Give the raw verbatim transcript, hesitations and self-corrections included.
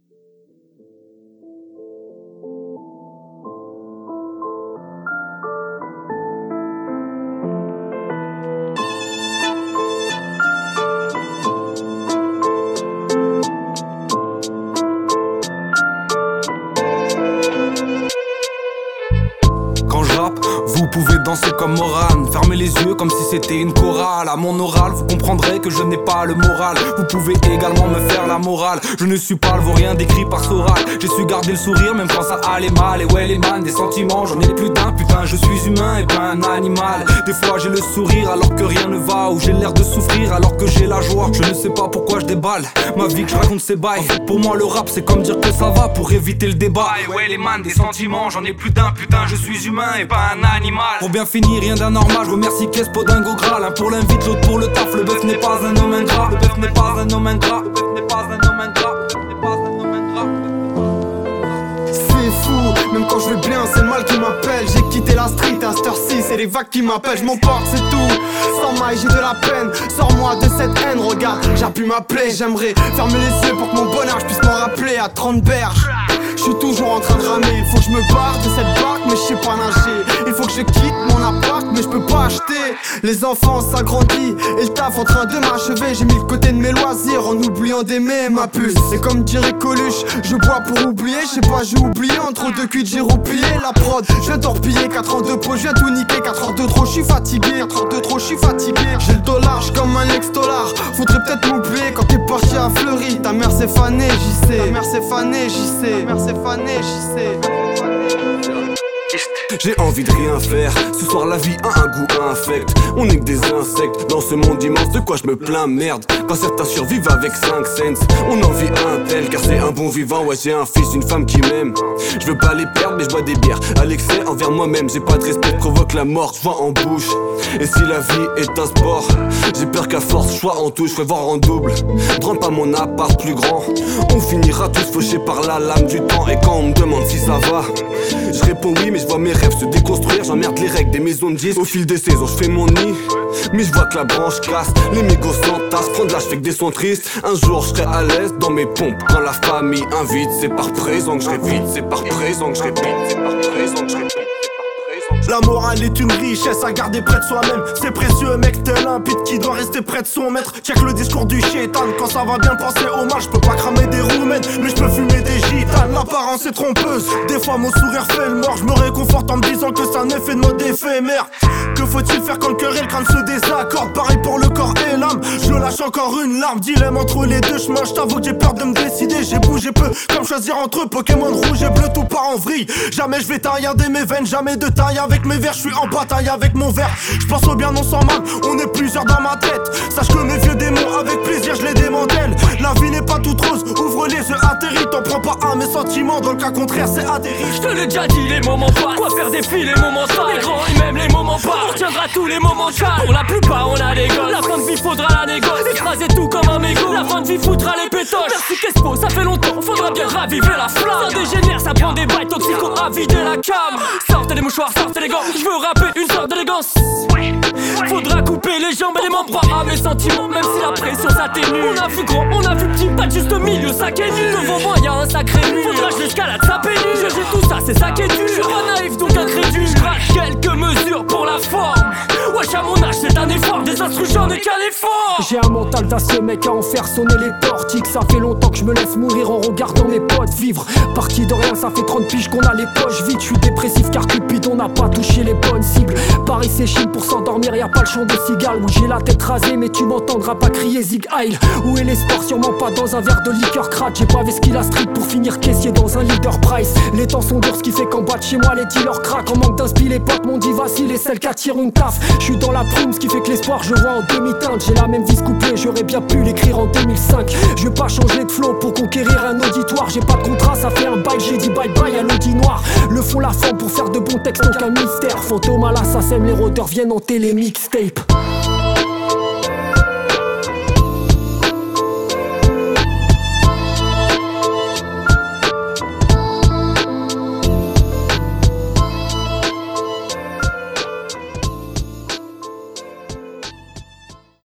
Vous pouvez danser comme Moran, fermez les yeux comme si c'était une chorale. À mon oral, vous comprendrez que je n'ai pas le moral. Vous pouvez également me faire la morale. Je ne suis pas le vaurien décrit par Soral. J'ai su garder le sourire même quand ça allait mal. Et ouais les man, des sentiments, j'en ai plus d'un. Putain, je suis humain et pas un animal. Des fois j'ai le sourire alors que rien ne va. Ou j'ai l'air de souffrir alors que j'ai la joie. Je ne sais pas pourquoi je déballe ma vie que je raconte ces bails. Pour moi le rap c'est comme dire que ça va pour éviter le débat. Et ouais les man, des sentiments, j'en ai plus d'un. Putain, je suis humain et pas un animal. Pour bien finir, rien d'anormal, je remercie Kespo Dingo Gras. L'un pour l'invite, l'autre pour le taf. Le bœuf n'est pas un homme ingrat. Le bœuf n'est pas un homme ingrat. Le bœuf n'est pas un homme ingrat. Le bœuf n'est pas un homme ingrat. C'est fou, même quand je vais bien, c'est le mal qui m'appelle. J'ai quitté la street à cette heure-ci, c'est les vagues qui m'appellent. Je m'emporte, c'est tout. Sans maille, j'ai de la peine. Sors-moi de cette haine, regarde, j'appuie ma plaie. J'aimerais fermer les yeux pour que mon bonheur je puisse m'en rappeler à trente berges. Je suis toujours en train de ramer, il faut que je me barre de cette barque mais je sais pas nager. Il faut que je quitte mon appart mais je peux pas acheter. Les enfants s'agrandissent et le taf en train de m'achever. J'ai mis le côté de mes loisirs en oubliant d'aimer ma puce. Et comme dirait Coluche, je bois pour oublier. Je sais pas, j'ai oublié, entre deux cuites j'ai roupillé la prod. Je viens torpiller, quatre ans de pause, je viens tout niquer. Quatre heures de trop, je suis fatigué, quatre heures de trop, je suis fatigué. J'ai le dollar, j'suis comme un ex-dollar. Faudrait peut-être m'oublier quand t'es parti à Fleury. Ta mère s'est fanée, j'y sais. Ta mère s'est fanée, j'y sais. Ta mère s'est fanée, j'y sais. J'ai envie de rien faire, ce soir la vie a un goût infect. On est que des insectes, dans ce monde immense de quoi je me plains merde. Quand certains survivent avec cinq cents, on en vit un tel car c'est un bon vivant. Ouais j'ai un fils, une femme qui m'aime. Je veux pas les perdre mais je bois des bières à l'excès envers moi-même. J'ai pas de respect, provoque la mort, je vois en bouche. Et si la vie est un sport, j'ai peur qu'à force je sois en touche, fais voir en double. Prends pas mon appart plus grand, on finira tous fauchés par la lame du temps. Et quand on me demande si ça va, je réponds oui mais je vois mes rêves se déconstruire. J'emmerde les règles des maisons de disques. Au fil des saisons je fais mon nid, mais je vois que la branche casse. Les mégos s'entassent, prendre l'âge fait que des sons tristes. Un jour je serai à l'aise dans mes pompes. Quand la famille invite, c'est par présent que je répète. C'est par présent que je répète. C'est par présent que je répète. La morale est une richesse à garder près de soi-même. C'est précieux mec, tel un pit qui doit rester près de son maître. Check le discours du chétan, quand ça va bien penser au mal. Je peux pas cramer des roumaines, mais je peux fumer des gitanes. L'apparence est trompeuse, des fois mon sourire fait le mort. Je me réconforte en me disant que c'est un effet de mode éphémère. Que faut-il faire quand le cœur et le crâne se désaccordent? Pareil pour le corps et l'âme, je lâche encore une larme. Dilemme entre les deux chemins, je t'avoue que j'ai peur de me décider. J'ai bougé peu, comme choisir entre Pokémon rouge et bleu, tout part en vrille. Jamais je vais taillarder mes veines, jamais de taille avec mes vers. Je suis en bataille avec mon verre, je pense au bien, on s'en mal. On est plusieurs dans ma tête, sache que mes vieux démons avec plaisir je les démantèle. La vie n'est pas toute rose, ouvre les yeux, atterris. T'en prends pas à mes sentiments, dans le cas contraire c'est atterri. Je te l'ai déjà dit, les moments passent, quoi faire défiler les moments sales. Les grands et même les moments pas, on retiendra tous les moments calmes. Pour la plupart on a des gosses, la fin de vie faudra la négoce. Écraser tout comme un mégot, la fin de vie foutra les pétoches. Merci Kespo, ça fait longtemps, faudra bien raviver la flamme. Ça dégénère, ça prend des bails toxico à vider la cam. Sortez les mouchoirs, sortez les gants, je veux rapper une sorte d'élégance. Faudra couper les jambes et les membres à mes sentiments, même si la pression s'atténue. On a vu grand, on a vu petit, pas de juste au milieu, ça qu'est nul. Devant moi y'a un sacré mur, faudra que je l'escalade, ça pénule. Je j'ai tout ça, c'est ça qui est dur. Je suis pas naïf donc incrédule, je craque quelques mesures pour la forme. Wesh à mon âge c'est un effort, des instrus j'en ai qu'un effort. J'ai un mental d'acier mec à en faire sonner les portiques. Ça fait longtemps que je me laisse mourir en regardant mes potes vivre. Parti de rien, ça fait trente piges qu'on a les poches vides. Je suis dépressif car Cupidon n'a pas touché les bonnes cibles. Paris c'est Chine pour s'endormir, y'a pas le chant de cigale. Où j'ai la tête rasée mais tu m'entendras pas crier Zig Heil. Où est l'espoir, sûrement pas dans un verre de liqueur crade. J'ai pas vesqué la street pour finir caissier dans un leader price. Les temps sont durs, ce qui fait qu'en bas de chez moi les dealers craquent. En manque d'inspi les potes m'ont dit vas-y les celles qui attirent une taf. J'suis dans la plume, ce qui fait que l'espoir je vois en demi-teinte. J'ai la même vis couplée, j'aurais bien pu l'écrire en deux mille cinq. Je vais pas changer de flow pour conquérir un auditoire. J'ai pas de contrat, ça fait un bail, j'ai dit bye bye à l'audi noir. Le fond la forme pour faire de bons textes donc un mystère. Fantôme à l'assassin, les rôdeurs viennent en télé mixtape.